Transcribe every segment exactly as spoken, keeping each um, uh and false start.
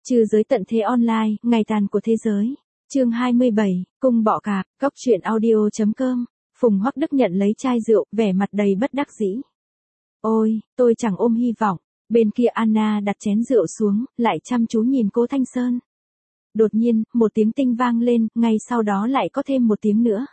Trừ giới tận thế online, ngày tàn của thế giới. Chương hai mươi bảy, cung bọ cạp, góc truyện audio chấm com. Phùng Hoắc Đức nhận lấy chai rượu, vẻ mặt đầy bất đắc dĩ. Ôi, tôi chẳng ôm hy vọng. Bên kia Anna đặt chén rượu xuống, lại chăm chú nhìn Cố Thanh Sơn. Đột nhiên, một tiếng tinh vang lên, ngay sau đó lại có thêm một tiếng nữa.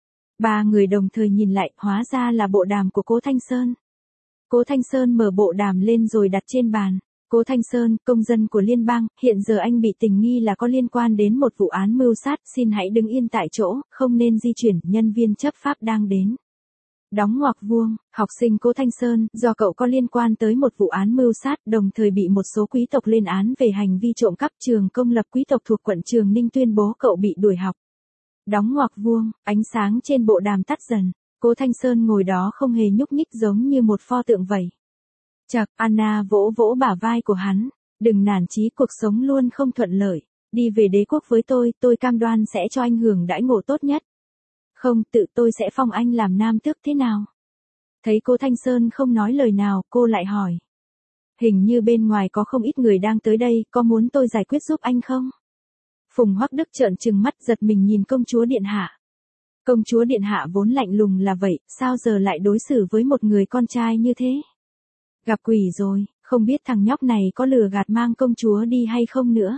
Ba người đồng thời nhìn lại, hóa ra là bộ đàm của Cố Thanh Sơn. Cố Thanh Sơn mở bộ đàm lên rồi đặt trên bàn. Cố Thanh Sơn, công dân của liên bang, hiện giờ anh bị tình nghi là có liên quan đến một vụ án mưu sát, xin hãy đứng yên tại chỗ, không nên di chuyển, nhân viên chấp pháp đang đến. Đóng ngoặc vuông, học sinh Cố Thanh Sơn, do cậu có liên quan tới một vụ án mưu sát, đồng thời bị một số quý tộc lên án về hành vi trộm cắp, trường công lập quý tộc thuộc quận Trường Ninh tuyên bố cậu bị đuổi học. Đóng ngoặc vuông, ánh sáng trên bộ đàm tắt dần, Cố Thanh Sơn ngồi đó không hề nhúc nhích giống như một pho tượng vậy. Chậc, Anna vỗ vỗ bả vai của hắn, đừng nản chí, cuộc sống luôn không thuận lợi, đi về đế quốc với tôi, tôi cam đoan sẽ cho anh hưởng đãi ngộ tốt nhất. Không, tự tôi sẽ phong anh làm nam tước thế nào? Thấy Cố Thanh Sơn không nói lời nào, cô lại hỏi. Hình như bên ngoài có không ít người đang tới đây, có muốn tôi giải quyết giúp anh không? Phùng Hoắc Đức trợn trừng mắt giật mình nhìn công chúa điện hạ. Công chúa điện hạ vốn lạnh lùng là vậy, sao giờ lại đối xử với một người con trai như thế? Gặp quỷ rồi, không biết thằng nhóc này có lừa gạt mang công chúa đi hay không nữa.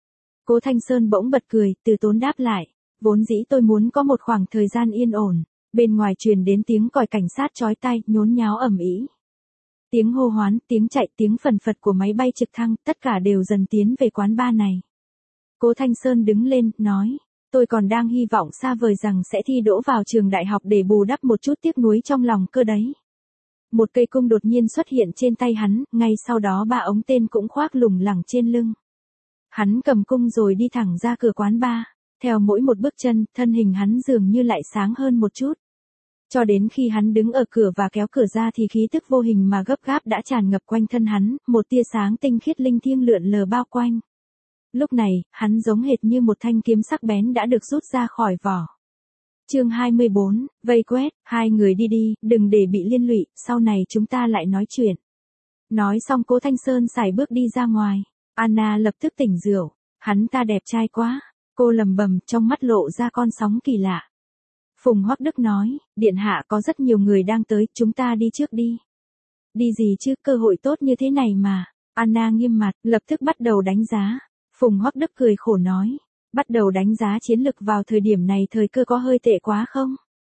Cố Thanh Sơn bỗng bật cười, từ tốn đáp lại. Vốn dĩ tôi muốn có một khoảng thời gian yên ổn. Bên ngoài truyền đến tiếng còi cảnh sát chói tai, nhốn nháo ầm ĩ. Tiếng hô hoán, tiếng chạy, tiếng phần phật của máy bay trực thăng, tất cả đều dần tiến về quán bar này. Cố Thanh Sơn đứng lên, nói. Tôi còn đang hy vọng xa vời rằng sẽ thi đỗ vào trường đại học để bù đắp một chút tiếc nuối trong lòng cơ đấy. Một cây cung đột nhiên xuất hiện trên tay hắn, ngay sau đó ba ống tên cũng khoác lủng lẳng trên lưng. Hắn cầm cung rồi đi thẳng ra cửa quán bar. Theo mỗi một bước chân, thân hình hắn dường như lại sáng hơn một chút. Cho đến khi hắn đứng ở cửa và kéo cửa ra thì khí tức vô hình mà gấp gáp đã tràn ngập quanh thân hắn, một tia sáng tinh khiết linh thiêng lượn lờ bao quanh. Lúc này, hắn giống hệt như một thanh kiếm sắc bén đã được rút ra khỏi vỏ. Chương hai mươi bốn, vây quét, hai người đi đi, đừng để bị liên lụy, sau này chúng ta lại nói chuyện. Nói xong Cố Thanh Sơn sải bước đi ra ngoài. Anna lập tức tỉnh rượu, hắn ta đẹp trai quá. Cô lầm bầm, trong mắt lộ ra con sóng kỳ lạ. Phùng Hoắc Đức nói, điện hạ có rất nhiều người đang tới, chúng ta đi trước đi. Đi gì chứ, cơ hội tốt như thế này mà. Anna nghiêm mặt, lập tức bắt đầu đánh giá. Phùng Hoắc Đức cười khổ nói, bắt đầu đánh giá chiến lực vào thời điểm này thời cơ có hơi tệ quá không?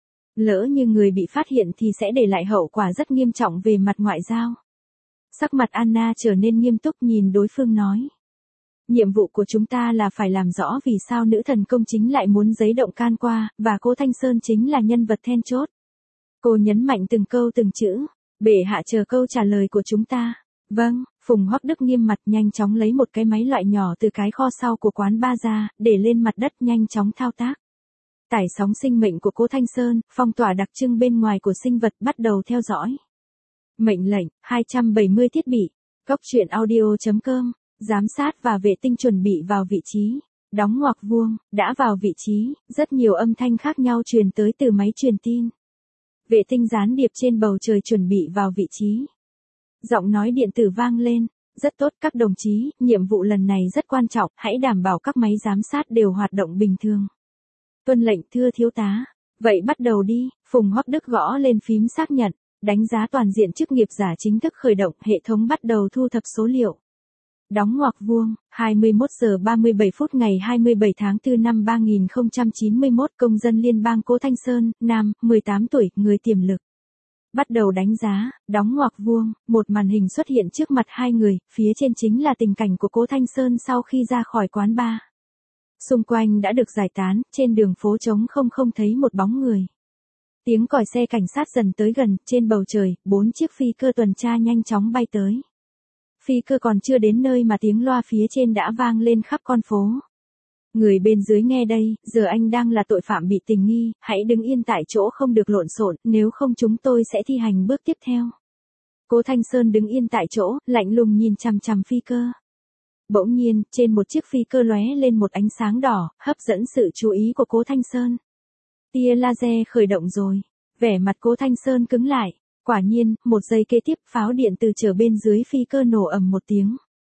Lỡ như người bị phát hiện thì sẽ để lại hậu quả rất nghiêm trọng về mặt ngoại giao. Sắc mặt Anna trở nên nghiêm túc nhìn đối phương nói. Nhiệm vụ của chúng ta là phải làm rõ vì sao nữ thần công chính lại muốn giấy động can qua, và Cố Thanh Sơn chính là nhân vật then chốt. Cô nhấn mạnh từng câu từng chữ, bệ hạ chờ câu trả lời của chúng ta. Vâng, Phùng Hoắc Đức nghiêm mặt nhanh chóng lấy một cái máy loại nhỏ từ cái kho sau của quán bar ra, để lên mặt đất nhanh chóng thao tác. Tải sóng sinh mệnh của Cố Thanh Sơn, phong tỏa đặc trưng bên ngoài của sinh vật bắt đầu theo dõi. Mệnh lệnh, hai trăm bảy mươi thiết bị, góc truyện audio chấm com. Giám sát và vệ tinh chuẩn bị vào vị trí. Đóng ngoặc vuông, đã vào vị trí, rất nhiều âm thanh khác nhau truyền tới từ máy truyền tin. Vệ tinh gián điệp trên bầu trời chuẩn bị vào vị trí. Giọng nói điện tử vang lên, rất tốt các đồng chí, nhiệm vụ lần này rất quan trọng, hãy đảm bảo các máy giám sát đều hoạt động bình thường. Tuân lệnh thưa thiếu tá. Vậy bắt đầu đi, Phùng Hoắc Đức gõ lên phím xác nhận, đánh giá toàn diện chức nghiệp giả chính thức khởi động, hệ thống bắt đầu thu thập số liệu. Đóng ngoặc vuông, hai mươi mốt giờ ba mươi bảy phút ngày hai mươi bảy tháng tư năm ba nghìn không trăm chín mươi mốt, công dân liên bang Cố Thanh Sơn, nam, mười tám tuổi, người tiềm lực. Bắt đầu đánh giá, đóng ngoặc vuông, một màn hình xuất hiện trước mặt hai người, phía trên chính là tình cảnh của Cố Thanh Sơn sau khi ra khỏi quán bar. Xung quanh đã được giải tán, trên đường phố trống không không thấy một bóng người. Tiếng còi xe cảnh sát dần tới gần, trên bầu trời, bốn chiếc phi cơ tuần tra nhanh chóng bay tới. Phi cơ còn chưa đến nơi mà tiếng loa phía trên đã vang lên khắp con phố. Người bên dưới nghe đây, giờ anh đang là tội phạm bị tình nghi, hãy đứng yên tại chỗ không được lộn xộn, nếu không chúng tôi sẽ thi hành bước tiếp theo. Cố Thanh Sơn đứng yên tại chỗ, lạnh lùng nhìn chằm chằm phi cơ. Bỗng nhiên, trên một chiếc phi cơ lóe lên một ánh sáng đỏ, hấp dẫn sự chú ý của Cố Thanh Sơn. Tia laser khởi động rồi. Vẻ mặt Cố Thanh Sơn cứng lại. Quả nhiên, một giây kế tiếp, pháo điện từ trở bên dưới phi cơ nổ ầm một tiếng.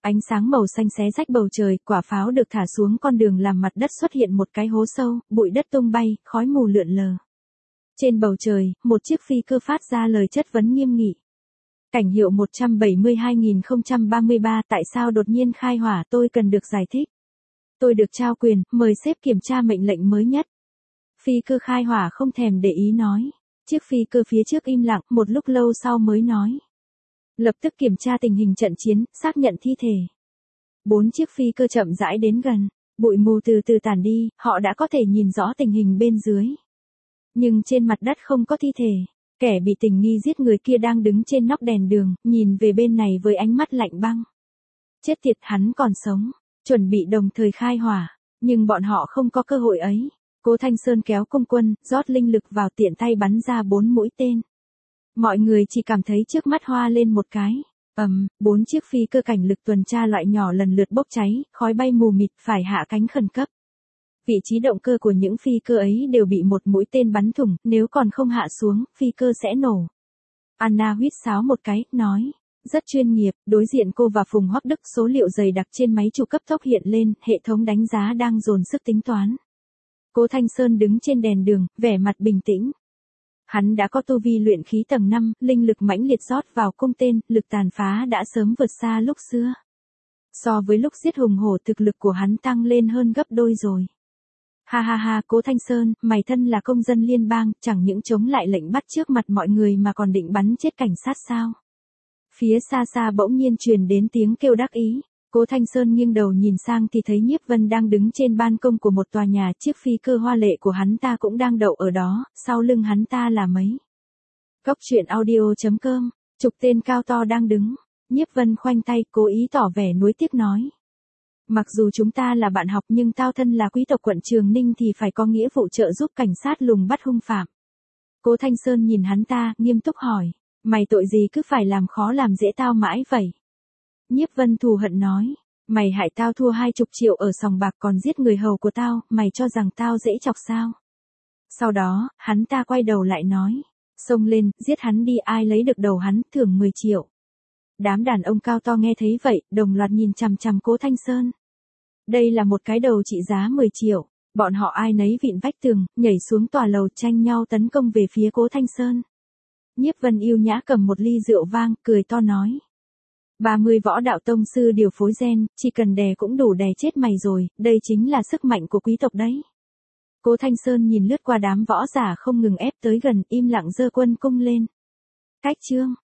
Ánh sáng màu xanh xé rách bầu trời, quả pháo được thả xuống con đường làm mặt đất xuất hiện một cái hố sâu, bụi đất tung bay, khói mù lượn lờ. Trên bầu trời, một chiếc phi cơ phát ra lời chất vấn nghiêm nghị. Cảnh hiệu một bảy hai không ba ba, tại sao đột nhiên khai hỏa, tôi cần được giải thích. Tôi được trao quyền, mời sếp kiểm tra mệnh lệnh mới nhất. Phi cơ khai hỏa không thèm để ý nói. Chiếc phi cơ phía trước im lặng, một lúc lâu sau mới nói. Lập tức kiểm tra tình hình trận chiến, xác nhận thi thể. Bốn chiếc phi cơ chậm rãi đến gần, bụi mù từ từ tản đi, họ đã có thể nhìn rõ tình hình bên dưới. Nhưng trên mặt đất không có thi thể. Kẻ bị tình nghi giết người kia đang đứng trên nóc đèn đường, nhìn về bên này với ánh mắt lạnh băng. Chết tiệt, hắn còn sống, chuẩn bị đồng thời khai hỏa, nhưng bọn họ không có cơ hội ấy. Cố Thanh Sơn kéo công quân, rót linh lực vào, tiện tay bắn ra bốn mũi tên. Mọi người chỉ cảm thấy trước mắt hoa lên một cái. Ầm, um, bốn chiếc phi cơ cảnh lực tuần tra loại nhỏ lần lượt bốc cháy, khói bay mù mịt, phải hạ cánh khẩn cấp. Vị trí động cơ của những phi cơ ấy đều bị một mũi tên bắn thủng, nếu còn không hạ xuống, phi cơ sẽ nổ. Anna huýt sáo một cái, nói. Rất chuyên nghiệp, đối diện cô và Phùng Hoắc Đức, số liệu dày đặc trên máy chủ cấp tốc hiện lên, hệ thống đánh giá đang dồn sức tính toán. Cố Thanh Sơn đứng trên đèn đường, vẻ mặt bình tĩnh. Hắn đã có tu vi luyện khí tầng năm, linh lực mãnh liệt rót vào cung tên, lực tàn phá đã sớm vượt xa lúc xưa. So với lúc giết hùng hổ, thực lực của hắn tăng lên hơn gấp đôi rồi. Ha ha ha, Cố Thanh Sơn, mày thân là công dân liên bang, chẳng những chống lại lệnh bắt trước mặt mọi người mà còn định bắn chết cảnh sát sao? Phía xa xa bỗng nhiên truyền đến tiếng kêu đắc ý. Cố Thanh Sơn nghiêng đầu nhìn sang thì thấy Nhiếp Vân đang đứng trên ban công của một tòa nhà, chiếc phi cơ hoa lệ của hắn ta cũng đang đậu ở đó, sau lưng hắn ta là mấy. Cốc truyện audio chấm com, chục tên cao to đang đứng. Nhiếp Vân khoanh tay, cố ý tỏ vẻ nuối tiếc nói. Mặc dù chúng ta là bạn học nhưng tao thân là quý tộc quận Trường Ninh thì phải có nghĩa vụ trợ giúp cảnh sát lùng bắt hung phạm. Cố Thanh Sơn nhìn hắn ta, nghiêm túc hỏi, mày tội gì cứ phải làm khó làm dễ tao mãi vậy? Nhiếp Vân thù hận nói, mày hại tao thua hai chục triệu ở sòng bạc còn giết người hầu của tao, mày cho rằng tao dễ chọc sao? Sau đó, hắn ta quay đầu lại nói, xông lên, giết hắn đi, ai lấy được đầu hắn, thưởng mười triệu. Đám đàn ông cao to nghe thấy vậy, đồng loạt nhìn chằm chằm Cố Thanh Sơn. Đây là một cái đầu trị giá mười triệu, bọn họ ai nấy vịn vách tường, nhảy xuống tòa lầu tranh nhau tấn công về phía Cố Thanh Sơn. Nhiếp Vân yêu nhã cầm một ly rượu vang, cười to nói. ba mươi võ đạo tông sư điều phối gen, chỉ cần đè cũng đủ đè chết mày rồi, đây chính là sức mạnh của quý tộc đấy. Cố Thanh Sơn nhìn lướt qua đám võ giả không ngừng ép tới gần, im lặng giơ quân cung lên. Cách chương.